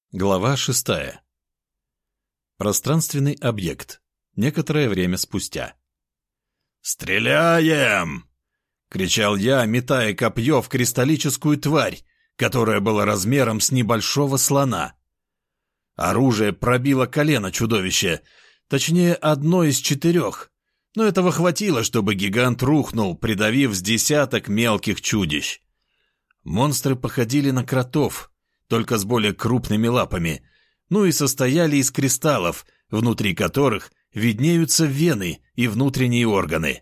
Глава 6. Пространственный объект. Некоторое время спустя. «Стреляем!» — кричал я, метая копье в кристаллическую тварь, которая была размером с небольшого слона. Оружие пробило колено чудовища, точнее, одно из 4, но этого хватило, чтобы гигант рухнул, придавив с десяток мелких чудищ. Монстры походили на кротов, только с более крупными лапами, ну и состояли из кристаллов, внутри которых виднеются вены и внутренние органы.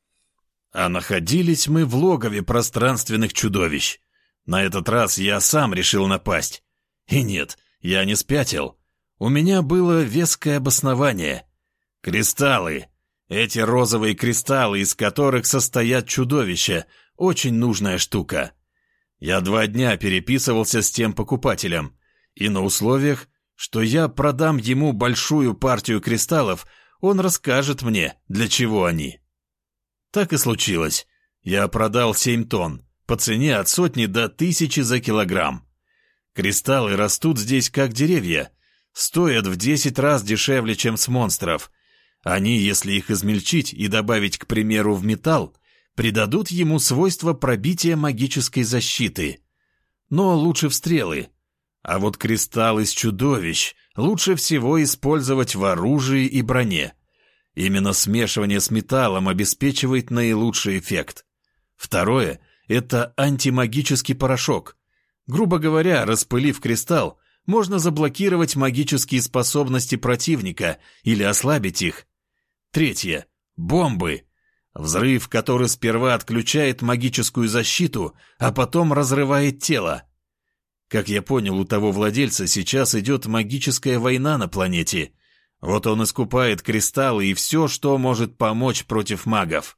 А находились мы в логове пространственных чудовищ. На этот раз я сам решил напасть. И нет, я не спятил. У меня было веское обоснование. Кристаллы. Эти розовые кристаллы, из которых состоят чудовища, очень нужная штука. Я 2 дня переписывался с тем покупателем, и на условиях, что я продам ему большую партию кристаллов, он расскажет мне, для чего они. Так и случилось. Я продал 7 тонн, по цене от 100 до 1000 за килограмм. Кристаллы растут здесь как деревья, стоят в 10 раз дешевле, чем с монстров. Они, если их измельчить и добавить, к примеру, в металл, придадут ему свойства пробития магической защиты. Но лучше в стрелы. А вот кристалл из чудовищ лучше всего использовать в оружии и броне. Именно смешивание с металлом обеспечивает наилучший эффект. Второе – это антимагический порошок. Грубо говоря, распылив кристалл, можно заблокировать магические способности противника или ослабить их. Третье – бомбы. Взрыв, который сперва отключает магическую защиту, а потом разрывает тело. Как я понял, у того владельца сейчас идет магическая война на планете. Вот он искупает кристаллы и все, что может помочь против магов.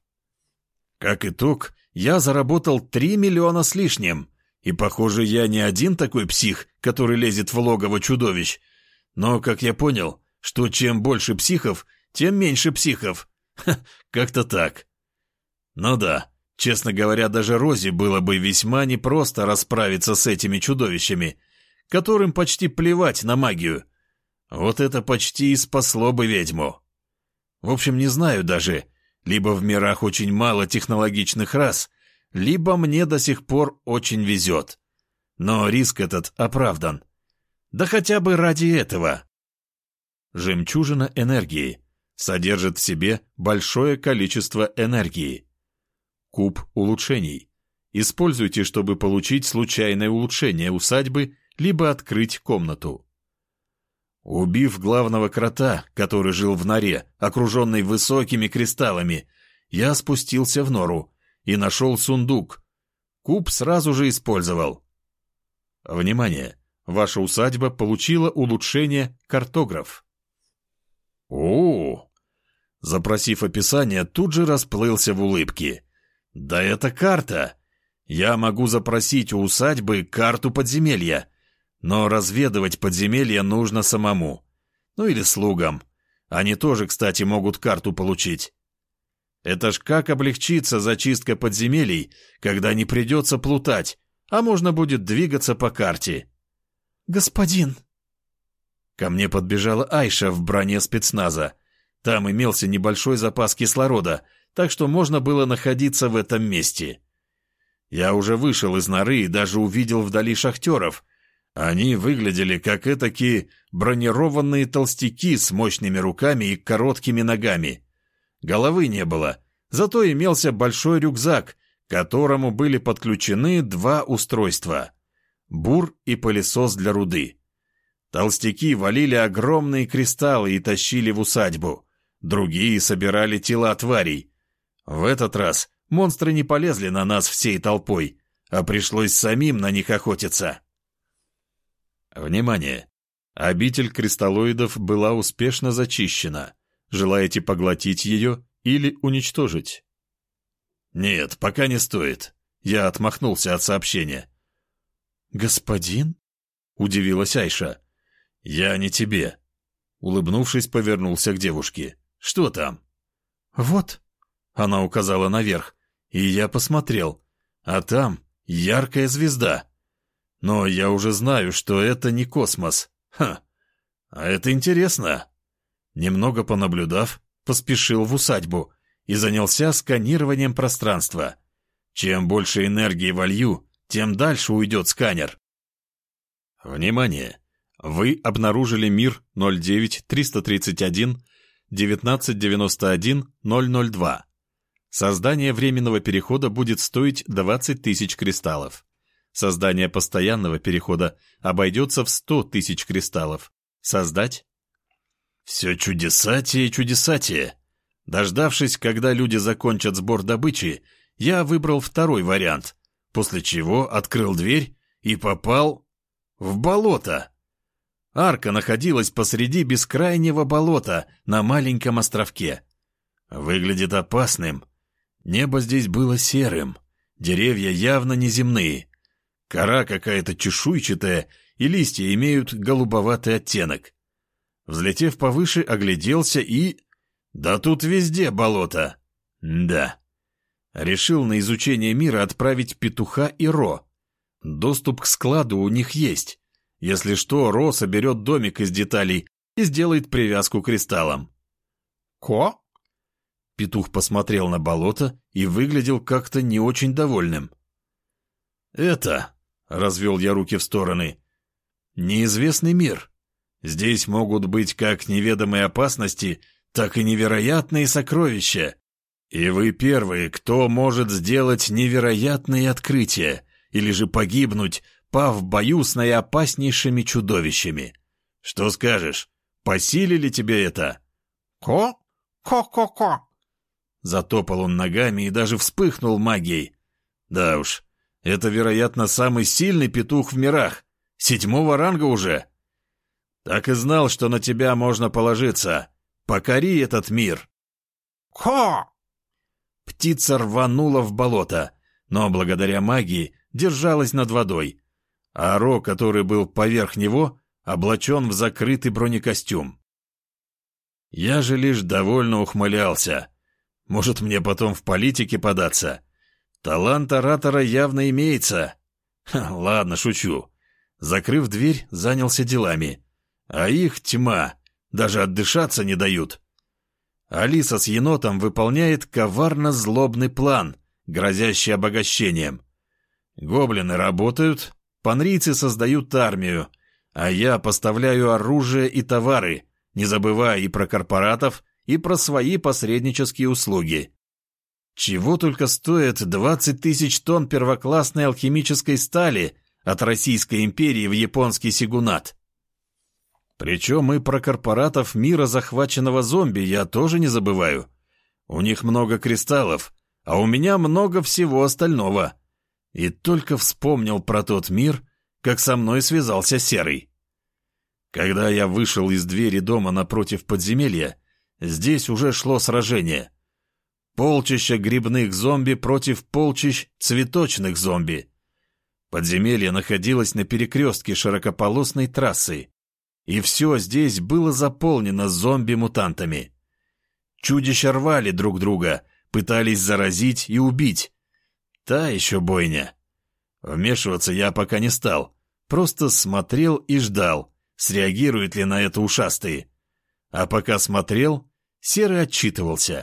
Как итог, я заработал 3 миллиона с лишним. И, похоже, я не один такой псих, который лезет в логово чудовищ. Но, как я понял, что чем больше психов, тем меньше психов. Как-то так. Ну да, честно говоря, даже Розе было бы весьма непросто расправиться с этими чудовищами, которым почти плевать на магию. Вот это почти и спасло бы ведьму. В общем, не знаю даже, либо в мирах очень мало технологичных рас, либо мне до сих пор очень везет. Но риск этот оправдан. Да хотя бы ради этого. Жемчужина энергии содержит в себе большое количество энергии. Куб улучшений. Используйте, чтобы получить случайное улучшение усадьбы, либо открыть комнату. Убив главного крота, который жил в норе, окруженной высокими кристаллами, я спустился в нору и нашел сундук. Куб сразу же использовал. Внимание! Ваша усадьба получила улучшение «Картограф». О! Запросив описание, тут же расплылся в улыбке. Да это карта! Я могу запросить у усадьбы карту подземелья, но разведывать подземелья нужно самому. Ну или слугам. Они тоже, кстати, могут карту получить. Это ж как облегчится зачистка подземелий, когда не придется плутать, а можно будет двигаться по карте. «Господин!» Ко мне подбежала Айша в броне спецназа. Там имелся небольшой запас кислорода, так что можно было находиться в этом месте. Я уже вышел из норы и даже увидел вдали шахтеров. Они выглядели как этакие бронированные толстяки с мощными руками и короткими ногами. Головы не было, зато имелся большой рюкзак, к которому были подключены 2 устройства – бур и пылесос для руды. Толстяки валили огромные кристаллы и тащили в усадьбу. Другие собирали тела тварей. В этот раз монстры не полезли на нас всей толпой, а пришлось самим на них охотиться. Внимание! Обитель кристаллоидов была успешно зачищена. Желаете поглотить ее или уничтожить? Нет, пока не стоит. Я отмахнулся от сообщения. «Господин?» — удивилась Айша. «Я не тебе». Улыбнувшись, повернулся к девушке. «Что там?» «Вот». Она указала наверх, и я посмотрел. А там яркая звезда. Но я уже знаю, что это не космос. Ха, а это интересно. Немного понаблюдав, поспешил в усадьбу и занялся сканированием пространства. Чем больше энергии волью, тем дальше уйдет сканер. Внимание! Вы обнаружили мир 09-331-1991-002. Создание временного перехода будет стоить 20 тысяч кристаллов. Создание постоянного перехода обойдется в 100 тысяч кристаллов. Создать? Все чудесатие и чудесатие. Дождавшись, когда люди закончат сбор добычи, я выбрал второй вариант, после чего открыл дверь и попал в болото. Арка находилась посреди бескрайнего болота на маленьком островке. Выглядит опасным. Небо здесь было серым, деревья явно неземные. Кора какая-то чешуйчатая, и листья имеют голубоватый оттенок. Взлетев повыше, огляделся и... Да тут везде болото. Да. Решил на изучение мира отправить петуха и Ро. Доступ к складу у них есть. Если что, Ро соберет домик из деталей и сделает привязку к кристаллам. «Ко?» Петух посмотрел на болото и выглядел как-то не очень довольным. «Это...» — развел я руки в стороны. «Неизвестный мир. Здесь могут быть как неведомые опасности, так и невероятные сокровища. И вы первые, кто может сделать невероятные открытия, или же погибнуть, пав в бою с наиопаснейшими чудовищами. Что скажешь, по силе ли тебе это?» «Ко? Ко-ко-ко!» Затопал он ногами и даже вспыхнул магией. «Да уж, это, вероятно, самый сильный петух в мирах. 7-го ранга уже. Так и знал, что на тебя можно положиться. Покори этот мир». «Ко!» Птица рванула в болото, но благодаря магии держалась над водой, а Ро, который был поверх него, облачен в закрытый бронекостюм. Я же лишь довольно ухмылялся. Может, мне потом в политике податься? Талант оратора явно имеется. Ладно, шучу. Закрыв дверь, занялся делами. А их тьма, даже отдышаться не дают. Алиса с енотом выполняет коварно-злобный план, грозящий обогащением. Гоблины работают, панрийцы создают армию, а я поставляю оружие и товары, не забывая и про корпоратов, и про свои посреднические услуги. Чего только стоит 20 тысяч тонн первоклассной алхимической стали от Российской империи в японский сигунат. Причем и про корпоратов мира захваченного зомби я тоже не забываю. У них много кристаллов, а у меня много всего остального. И только вспомнил про тот мир, как со мной связался Серый. Когда я вышел из двери дома напротив подземелья, здесь уже шло сражение. Полчища грибных зомби против полчищ цветочных зомби. Подземелье находилось на перекрестке широкополосной трассы, и все здесь было заполнено зомби-мутантами. Чудища рвали друг друга, пытались заразить и убить. Та еще бойня. Вмешиваться я пока не стал, просто смотрел и ждал, среагируют ли на это ушастые. А пока смотрел, Серый отчитывался.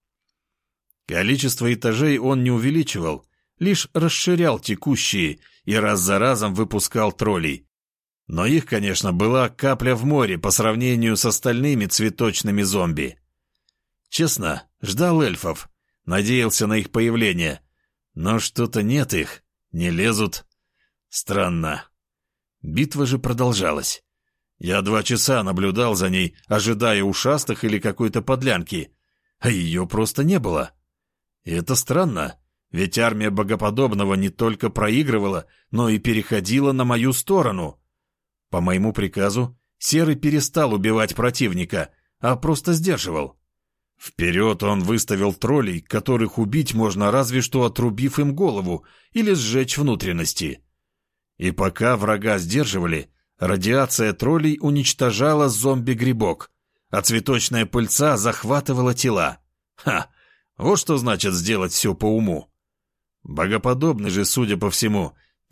Количество этажей он не увеличивал, лишь расширял текущие и раз за разом выпускал троллей. Но их, конечно, была капля в море по сравнению с остальными цветочными зомби. Честно, ждал эльфов, надеялся на их появление, но что-то нет их, не лезут. Странно. Битва же продолжалась. Я 2 часа наблюдал за ней, ожидая ушастых или какой-то подлянки, а ее просто не было. И это странно, ведь армия богоподобного не только проигрывала, но и переходила на мою сторону. По моему приказу, Серый перестал убивать противника, а просто сдерживал. Вперед он выставил троллей, которых убить можно разве что отрубив им голову или сжечь внутренности. И пока врага сдерживали, радиация троллей уничтожала зомби-грибок, а цветочная пыльца захватывала тела. Ха! Вот что значит сделать все по уму. Богоподобный же, судя по всему,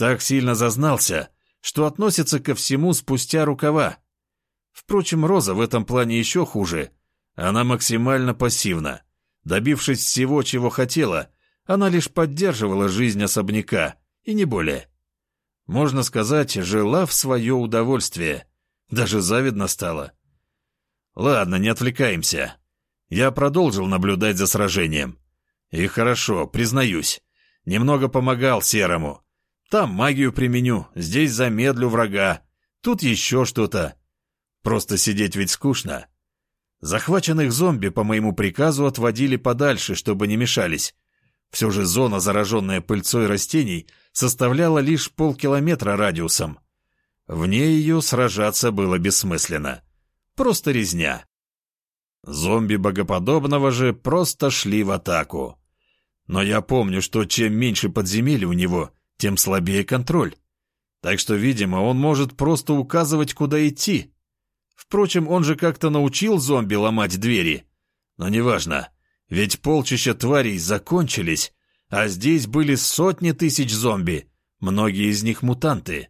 так сильно зазнался, что относится ко всему спустя рукава. Впрочем, Роза в этом плане еще хуже. Она максимально пассивна. Добившись всего, чего хотела, она лишь поддерживала жизнь особняка, и не более. Можно сказать, жила в свое удовольствие. Даже завидно стало. Ладно, не отвлекаемся. Я продолжил наблюдать за сражением. И хорошо, признаюсь, немного помогал Серому. Там магию применю, здесь замедлю врага, тут еще что-то. Просто сидеть ведь скучно. Захваченных зомби по моему приказу отводили подальше, чтобы не мешались. Все же зона, зараженная пыльцой растений, составляла лишь полкилометра радиусом. Вне ее сражаться было бессмысленно. Просто резня. Зомби богоподобного же просто шли в атаку. Но я помню, что чем меньше подземелий у него, тем слабее контроль. Так что, видимо, он может просто указывать, куда идти. Впрочем, он же как-то научил зомби ломать двери. Но неважно, ведь полчища тварей закончились, а здесь были сотни тысяч зомби, многие из них мутанты.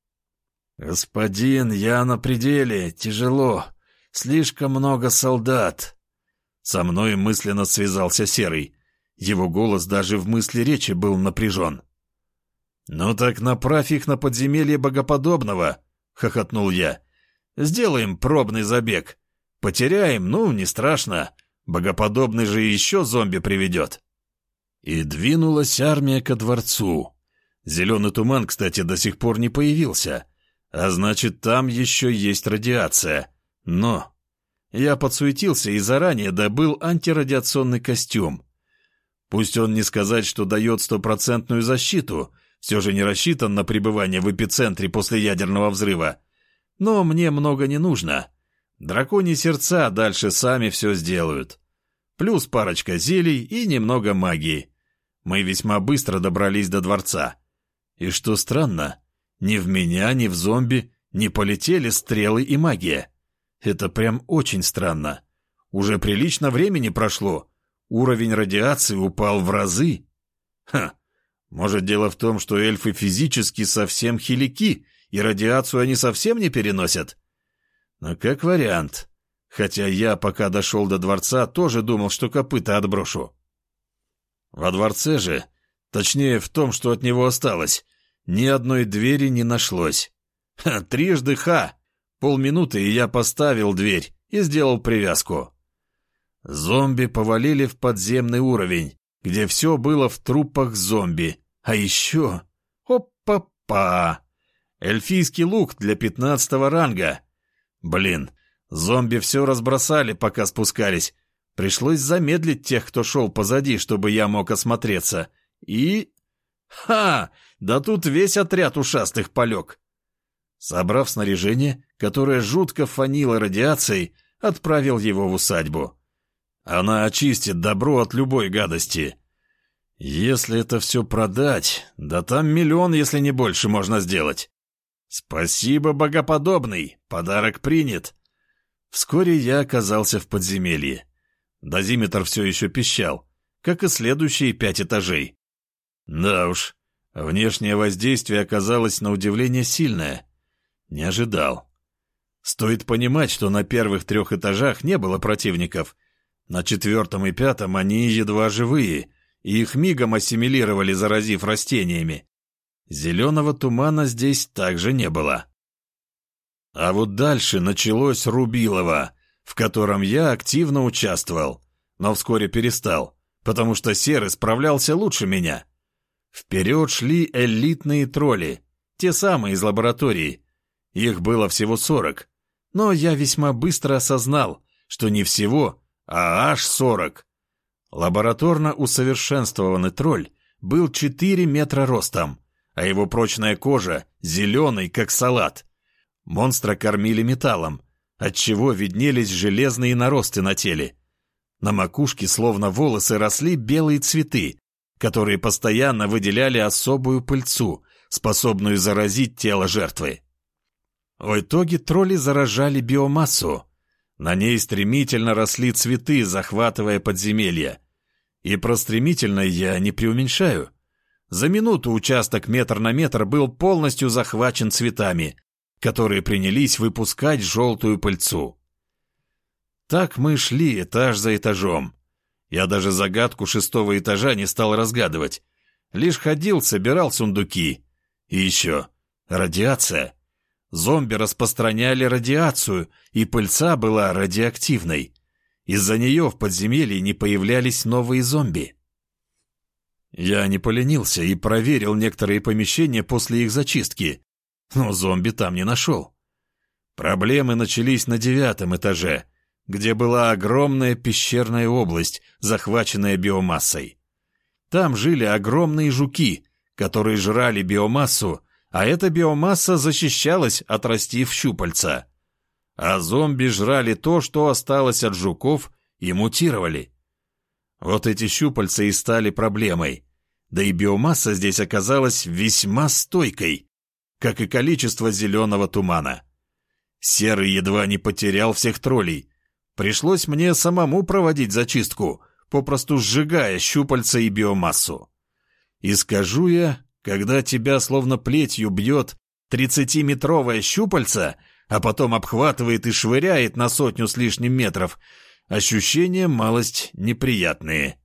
«Господин, я на пределе, тяжело, слишком много солдат». Со мной мысленно связался Серый. Его голос даже в мысли речи был напряжен. «Ну так направь их на подземелье богоподобного», — хохотнул я. «Сделаем пробный забег. Потеряем, ну, не страшно. Богоподобный же еще зомби приведет». И двинулась армия ко дворцу. Зеленый туман, кстати, до сих пор не появился. А значит, там еще есть радиация. Но я подсуетился и заранее добыл антирадиационный костюм. Пусть он не сказать, что дает стопроцентную защиту, все же не рассчитан на пребывание в эпицентре после ядерного взрыва. Но мне много не нужно. Драконьи сердца дальше сами все сделают. Плюс парочка зелий и немного магии. Мы весьма быстро добрались до дворца. И что странно, ни в меня, ни в зомби не полетели стрелы и магия. Это прям очень странно. Уже прилично времени прошло. Уровень радиации упал в разы. Может, дело в том, что эльфы физически совсем хилики, и радиацию они совсем не переносят? Но как вариант. Хотя я, пока дошел до дворца, тоже думал, что копыта отброшу. Во дворце же, точнее в том, что от него осталось, ни одной двери не нашлось. Трижды ха! Полминуты, и я поставил дверь и сделал привязку. Зомби повалили в подземный уровень, где все было в трупах зомби. А еще... Опа-па! Эльфийский лук для 15-го ранга. Блин, зомби все разбросали, пока спускались. Пришлось замедлить тех, кто шел позади, чтобы я мог осмотреться. И... Да тут весь отряд ушастых полег. Собрав снаряжение, которое жутко фанило радиацией, отправил его в усадьбу. Она очистит добро от любой гадости. Если это все продать, да там 1 миллион, если не больше, можно сделать. Спасибо, богоподобный, подарок принят. Вскоре я оказался в подземелье. Дозиметр все еще пищал, как и следующие 5 этажей. Да уж, внешнее воздействие оказалось на удивление сильное. Не ожидал. Стоит понимать, что на первых 3 этажах не было противников. На 4-м и 5-м они едва живые, и их мигом ассимилировали, заразив растениями. Зеленого тумана здесь также не было. А вот дальше началось Рубилово, в котором я активно участвовал, но вскоре перестал, потому что Серый справлялся лучше меня. Вперед шли элитные тролли, те самые из лаборатории. Их было всего 40, но я весьма быстро осознал, что не всего, а аж 40. Лабораторно усовершенствованный тролль был 4 метра ростом, а его прочная кожа зеленой, как салат. Монстра кормили металлом, отчего виднелись железные наросты на теле. На макушке, словно волосы, росли белые цветы, которые постоянно выделяли особую пыльцу, способную заразить тело жертвы. В итоге тролли заражали биомассу. На ней стремительно росли цветы, захватывая подземелья. И про стремительно я не преуменьшаю. За минуту участок метр на метр был полностью захвачен цветами, которые принялись выпускать желтую пыльцу. Так мы шли этаж за этажом. Я даже загадку 6-го этажа не стал разгадывать. Лишь ходил, собирал сундуки. И еще радиация. Зомби распространяли радиацию, и пыльца была радиоактивной. Из-за нее в подземелье не появлялись новые зомби. Я не поленился и проверил некоторые помещения после их зачистки, но зомби там не нашел. Проблемы начались на 9-м этаже, где была огромная пещерная область, захваченная биомассой. Там жили огромные жуки, которые жрали биомассу, а эта биомасса защищалась, отрастив щупальца. А зомби жрали то, что осталось от жуков, и мутировали. Вот эти щупальца и стали проблемой. Да и биомасса здесь оказалась весьма стойкой, как и количество зеленого тумана. Серый едва не потерял всех троллей. Пришлось мне самому проводить зачистку, попросту сжигая щупальца и биомассу. И скажу я, когда тебя словно плетью бьет 30-метровое щупальце, а потом обхватывает и швыряет на 100 с лишним метров, ощущения малость неприятные.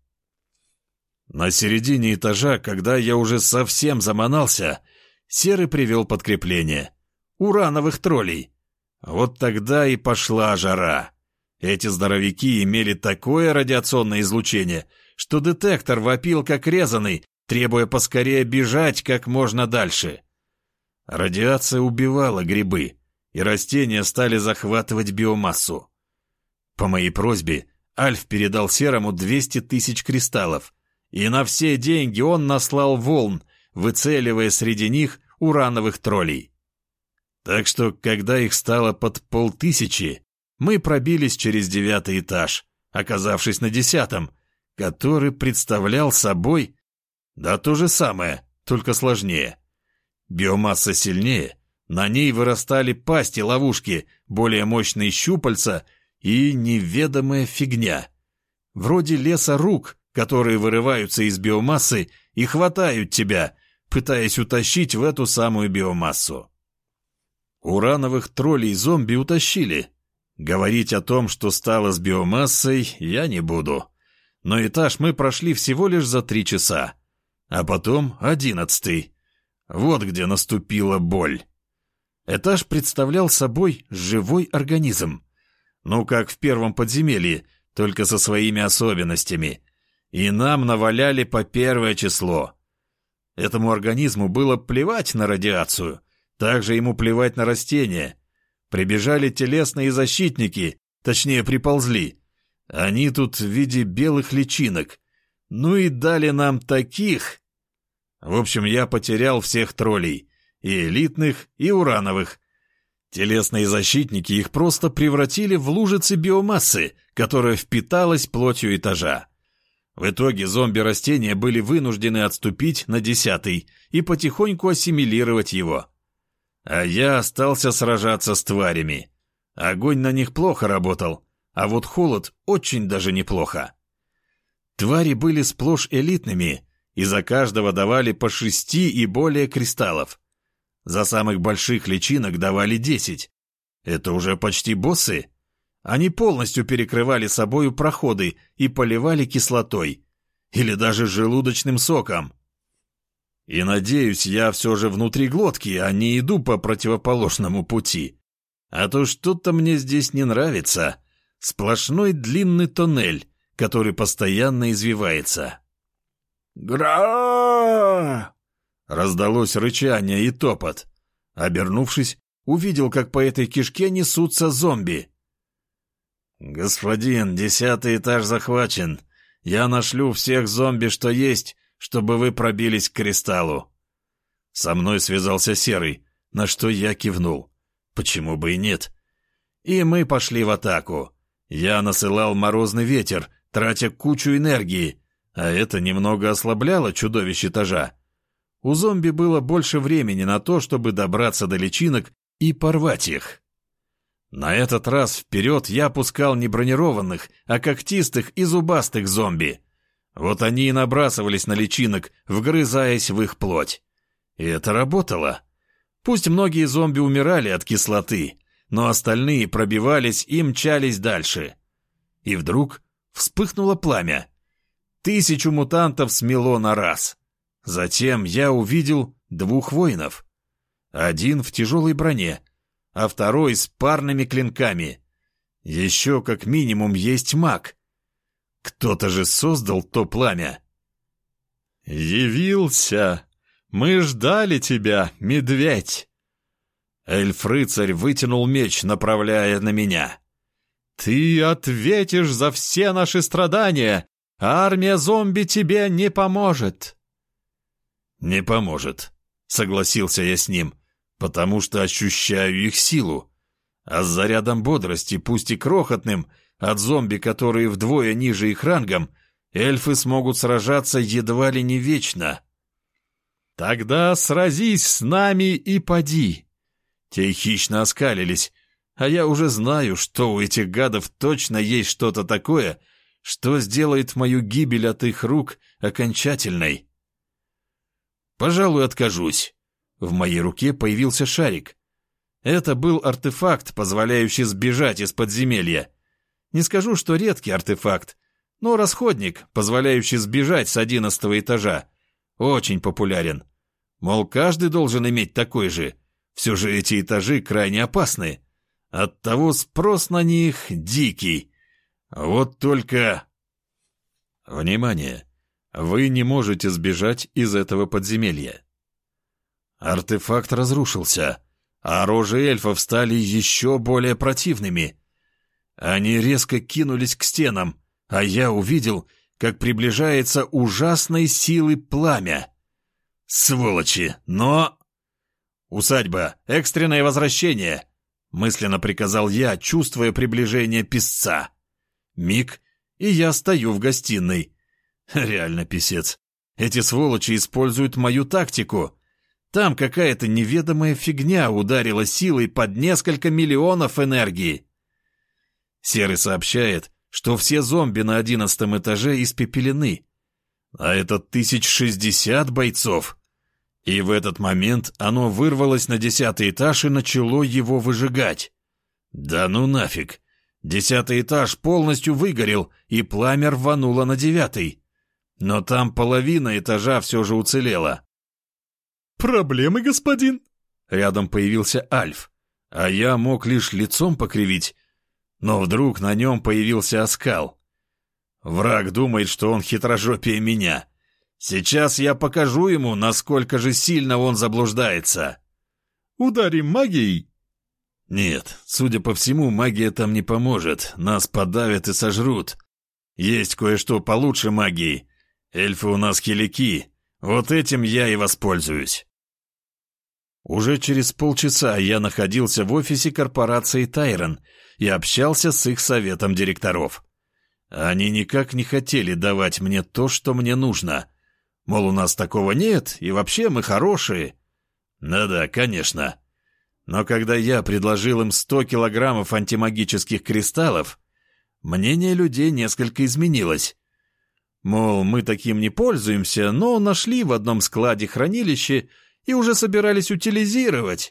На середине этажа, когда я уже совсем заманался, Серый привел подкрепление. Урановых троллей. Вот тогда и пошла жара. Эти здоровяки имели такое радиационное излучение, что детектор вопил как резаный, требуя поскорее бежать как можно дальше. Радиация убивала грибы, и растения стали захватывать биомассу. По моей просьбе Альф передал Серому 200 тысяч кристаллов, и на все деньги он наслал волн, выцеливая среди них урановых троллей. Так что, когда их стало под 500, мы пробились через 9-й этаж, оказавшись на 10-м, который представлял собой... Да то же самое, только сложнее. Биомасса сильнее, на ней вырастали пасти-ловушки, более мощные щупальца и неведомая фигня. Вроде леса рук, которые вырываются из биомассы и хватают тебя, пытаясь утащить в эту самую биомассу. Урановых троллей-зомби утащили. Говорить о том, что стало с биомассой, я не буду. Но этаж мы прошли всего лишь за 3 часа. А потом 11-й. Вот где наступила боль. Этаж представлял собой живой организм. Ну, как в первом подземелье, только со своими особенностями. И нам наваляли по 1 число. Этому организму было плевать на радиацию. Также ему плевать на растения. Прибежали телесные защитники, точнее приползли. Они тут в виде белых личинок. Ну и дали нам таких. В общем, я потерял всех троллей. И элитных, и урановых. Телесные защитники их просто превратили в лужицы биомассы, которая впиталась плотью этажа. В итоге зомби-растения были вынуждены отступить на 10-й и потихоньку ассимилировать его. А я остался сражаться с тварями. Огонь на них плохо работал, а вот холод очень даже неплохо. Твари были сплошь элитными, и за каждого давали по 6 и более кристаллов. За самых больших личинок давали 10. Это уже почти боссы. Они полностью перекрывали собою проходы и поливали кислотой. Или даже желудочным соком. И надеюсь, я все же внутри глотки, а не иду по противоположному пути. А то что-то мне здесь не нравится. Сплошной длинный тоннель, который постоянно извивается. «Гра!» Раздалось рычание и топот. Обернувшись, увидел, как по этой кишке несутся зомби. «Господин, 10-й этаж захвачен. Я нашлю всех зомби, что есть, чтобы вы пробились к кристаллу». Со мной связался Серый, на что я кивнул. Почему бы и нет? И мы пошли в атаку. Я насылал морозный ветер, тратя кучу энергии, а это немного ослабляло чудовищ этажа. У зомби было больше времени на то, чтобы добраться до личинок и порвать их. На этот раз вперед я пускал не бронированных, а когтистых и зубастых зомби. Вот они и набрасывались на личинок, вгрызаясь в их плоть. И это работало. Пусть многие зомби умирали от кислоты, но остальные пробивались и мчались дальше. И вдруг вспыхнуло пламя. 1000 мутантов смело на раз. Затем я увидел 2 воинов. Один в тяжелой броне, а второй с парными клинками. Еще как минимум есть маг. Кто-то же создал то пламя. «Явился! Мы ждали тебя, медведь!» Эльф-рыцарь вытянул меч, направляя на меня. «Ты ответишь за все наши страдания, а армия зомби тебе не поможет!» «Не поможет», — согласился я с ним, «потому что ощущаю их силу. А с зарядом бодрости, пусть и крохотным, от зомби, которые вдвое ниже их рангом, эльфы смогут сражаться едва ли не вечно». «Тогда сразись с нами и поди!» Те хищно оскалились, а я уже знаю, что у этих гадов точно есть что-то такое, что сделает мою гибель от их рук окончательной. «Пожалуй, откажусь». В моей руке появился шарик. Это был артефакт, позволяющий сбежать из подземелья. Не скажу, что редкий артефакт, но расходник, позволяющий сбежать с 11-го этажа, очень популярен. Мол, каждый должен иметь такой же. Все же эти этажи крайне опасны. Оттого спрос на них дикий. Вот только... Внимание! Вы не можете сбежать из этого подземелья. Артефакт разрушился, а рожи эльфов стали еще более противными. Они резко кинулись к стенам, а я увидел, как приближается ужасной силы пламя. Сволочи, но... «Усадьба, экстренное возвращение!» — мысленно приказал я, чувствуя приближение писца. Миг, и я стою в гостиной. Реально писец. Эти сволочи используют мою тактику. Там какая-то неведомая фигня ударила силой под несколько миллионов энергии. Серый сообщает, что все зомби на 11-м этаже испепелены. А это 1060 бойцов. И в этот момент оно вырвалось на 10-й этаж и начало его выжигать. Да ну нафиг. 10-й этаж полностью выгорел, и пламя рвануло на 9-й. Но там половина этажа все же уцелела. «Проблемы, господин?» Рядом появился Альф, а я мог лишь лицом покривить. Но вдруг на нем появился оскал. Враг думает, что он хитрожопее меня. Сейчас я покажу ему, насколько же сильно он заблуждается. «Ударим магией?» Нет, судя по всему, магия там не поможет. Нас подавят и сожрут. Есть кое-что получше магии. Эльфы у нас хилики. Вот этим я и воспользуюсь. Уже через полчаса я находился в офисе корпорации Тайрон и общался с их советом директоров. Они никак не хотели давать мне то, что мне нужно. Мол, у нас такого нет, и вообще мы хорошие. Да-да, конечно. Но когда я предложил им 100 килограммов антимагических кристаллов, мнение людей несколько изменилось. Мол, мы таким не пользуемся, но нашли в одном складе хранилище и уже собирались утилизировать.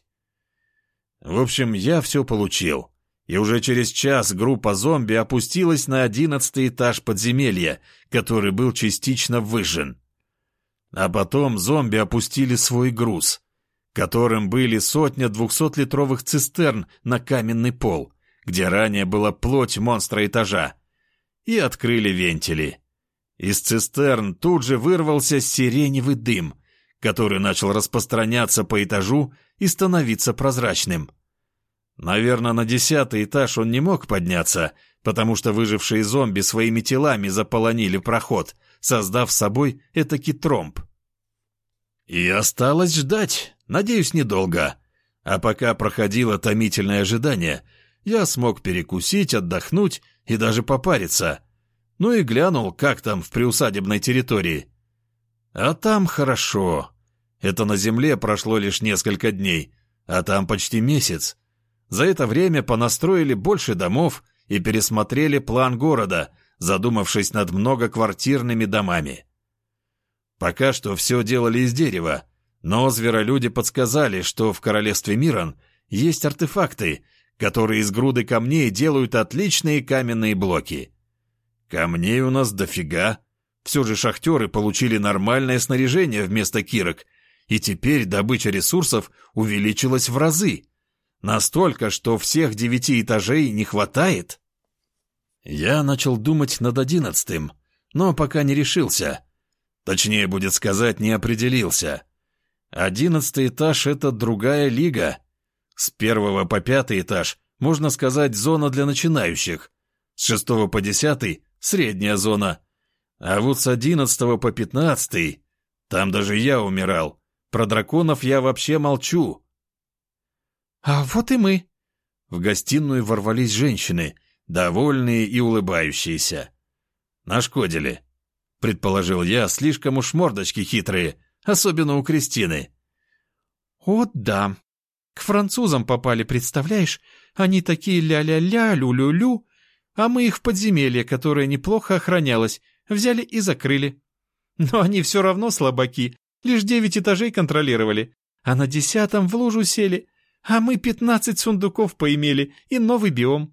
В общем, я все получил. И уже через час группа зомби опустилась на 11-й этаж подземелья, который был частично выжжен. А потом зомби опустили свой груз, которым были 100 200-литровых цистерн на каменный пол, где ранее была плоть монстра этажа, и открыли вентили. Из цистерн тут же вырвался сиреневый дым, который начал распространяться по этажу и становиться прозрачным. Наверное, на 10-й этаж он не мог подняться, потому что выжившие зомби своими телами заполонили проход, создав с собой этакий тромб. И осталось ждать, надеюсь, недолго. А пока проходило томительное ожидание, я смог перекусить, отдохнуть и даже попариться. Ну и глянул, как там в приусадебной территории. А там хорошо. Это на земле прошло лишь несколько дней, а там почти месяц. За это время понастроили больше домов и пересмотрели план города, задумавшись над многоквартирными домами. Пока что все делали из дерева, но зверолюди подсказали, что в королевстве Миран есть артефакты, которые из груды камней делают отличные каменные блоки. Камней у нас дофига. Все же шахтеры получили нормальное снаряжение вместо кирок, и теперь добыча ресурсов увеличилась в разы. Настолько, что всех 9 этажей не хватает. Я начал думать над 11-м, но пока не решился. Точнее, будет сказать, не определился. 11-й этаж — это другая лига. С 1 по 5 этаж, можно сказать, зона для начинающих. С 6 по 10 — средняя зона. А вот с 11 по 15 там даже я умирал. Про драконов я вообще молчу. «А вот и мы!» В гостиную ворвались женщины, довольные и улыбающиеся. «Нашкодили», — предположил я, слишком уж мордочки хитрые, особенно у Кристины. «Вот да. К французам попали, представляешь? Они такие ля-ля-ля, лю-лю-лю, а мы их в подземелье, которое неплохо охранялось, взяли и закрыли. Но они все равно слабаки, лишь 9 этажей контролировали, а на 10-м в лужу сели, а мы 15 сундуков поимели и новый биом».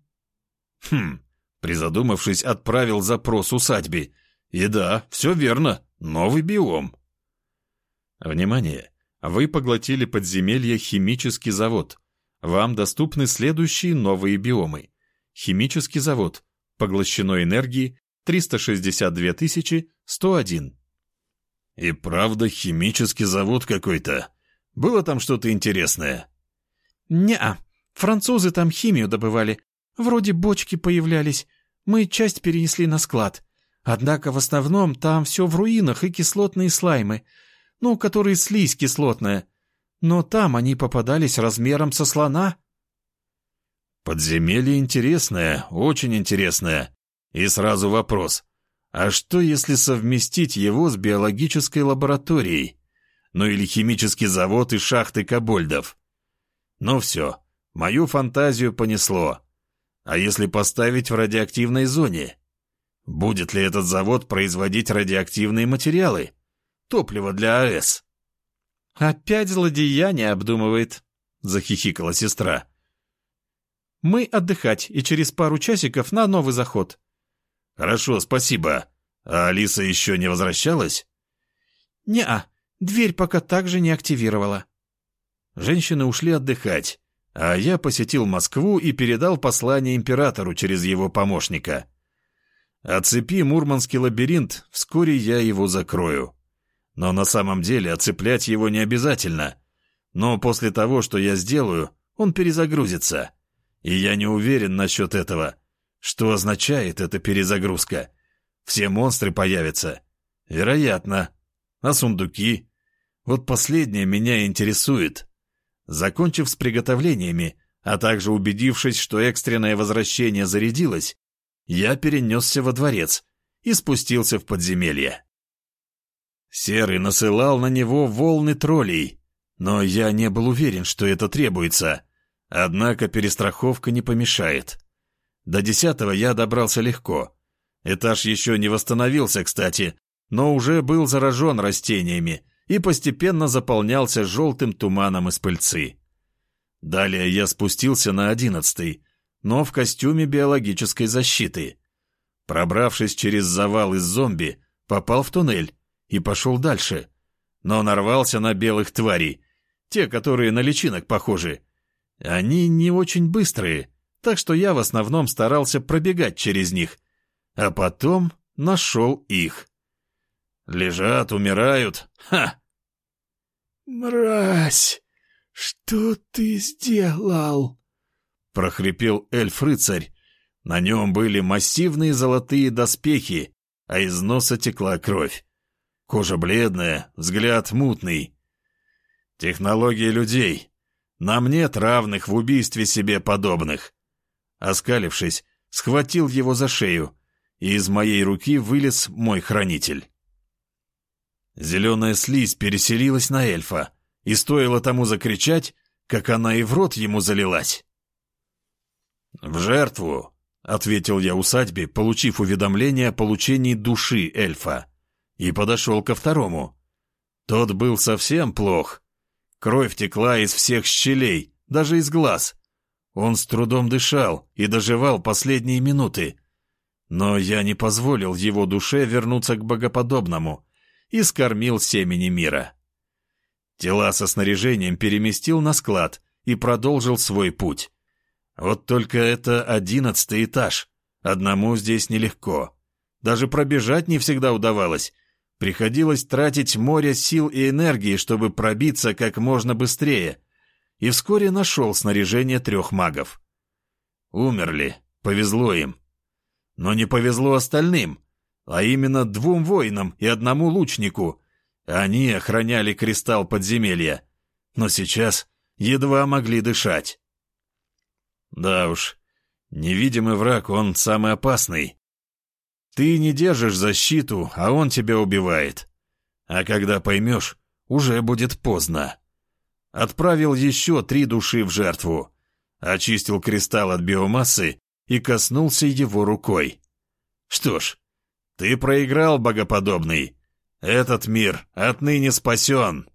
Призадумавшись, отправил запрос усадьбе. И да, все верно, новый биом. Внимание! Вы поглотили подземелье «Химический завод». Вам доступны следующие новые биомы. Химический завод. Поглощено энергии 362 101. И правда, химический завод какой-то. Было там что-то интересное? Не-а. Французы там химию добывали. Вроде бочки появлялись. Мы часть перенесли на склад. Однако в основном там все в руинах и кислотные слаймы. Ну, которые слизь кислотная. Но там они попадались размером со слона. Подземелье интересное, очень интересное. И сразу вопрос. А что, если совместить его с биологической лабораторией? Ну или химический завод и шахты кобольдов? Ну все, мою фантазию понесло. А если поставить в радиоактивной зоне? Будет ли этот завод производить радиоактивные материалы? Топливо для АЭС? «Опять злодеяние обдумывает», — захихикала сестра. «Мы отдыхать и через пару часиков на новый заход». «Хорошо, спасибо. А Алиса еще не возвращалась?» «Не-а, дверь пока также не активировала». Женщины ушли отдыхать, а я посетил Москву и передал послание императору через его помощника. Оцепи Мурманский лабиринт, вскоре я его закрою. Но на самом деле оцеплять его не обязательно. Но после того, что я сделаю, он перезагрузится. И я не уверен насчет этого. Что означает эта перезагрузка? Все монстры появятся? Вероятно. А сундуки? Вот последнее меня интересует. Закончив с приготовлениями, а также убедившись, что экстренное возвращение зарядилось, я перенесся во дворец и спустился в подземелье. Серый насылал на него волны троллей, но я не был уверен, что это требуется. Однако перестраховка не помешает. До 10-го я добрался легко. Этаж еще не восстановился, кстати, но уже был заражен растениями и постепенно заполнялся желтым туманом из пыльцы. Далее я спустился на 11-й, но в костюме биологической защиты. Пробравшись через завал из зомби, попал в туннель и пошел дальше, но нарвался на белых тварей, те, которые на личинок похожи. Они не очень быстрые, так что я в основном старался пробегать через них, а потом нашел их. Лежат, умирают. Ха! «Мразь! Что ты сделал?» — прохрипел эльф-рыцарь. На нем были массивные золотые доспехи, а из носа текла кровь. Кожа бледная, взгляд мутный. Технологии людей. Нам нет равных в убийстве себе подобных. Оскалившись, схватил его за шею, и из моей руки вылез мой хранитель. Зеленая слизь переселилась на эльфа, и стоило тому закричать, как она и в рот ему залилась. «В жертву!» ответил я усадьбе, получив уведомление о получении души эльфа, и подошел ко второму. Тот был совсем плох. Кровь текла из всех щелей, даже из глаз. Он с трудом дышал и доживал последние минуты. Но я не позволил его душе вернуться к богоподобному и скормил семени мира. Тела со снаряжением переместил на склад и продолжил свой путь. Вот только это 11-й этаж. Одному здесь нелегко. Даже пробежать не всегда удавалось. Приходилось тратить море сил и энергии, чтобы пробиться как можно быстрее. И вскоре нашел снаряжение 3 магов. Умерли, повезло им. Но не повезло остальным, а именно 2 воинам и 1 лучнику. Они охраняли кристалл подземелья, но сейчас едва могли дышать. Да уж, невидимый враг, он самый опасный. Ты не держишь защиту, а он тебя убивает. А когда поймешь, уже будет поздно. Отправил еще 3 души в жертву, очистил кристалл от биомассы и коснулся его рукой. Что ж, ты проиграл, богоподобный. Этот мир отныне спасен.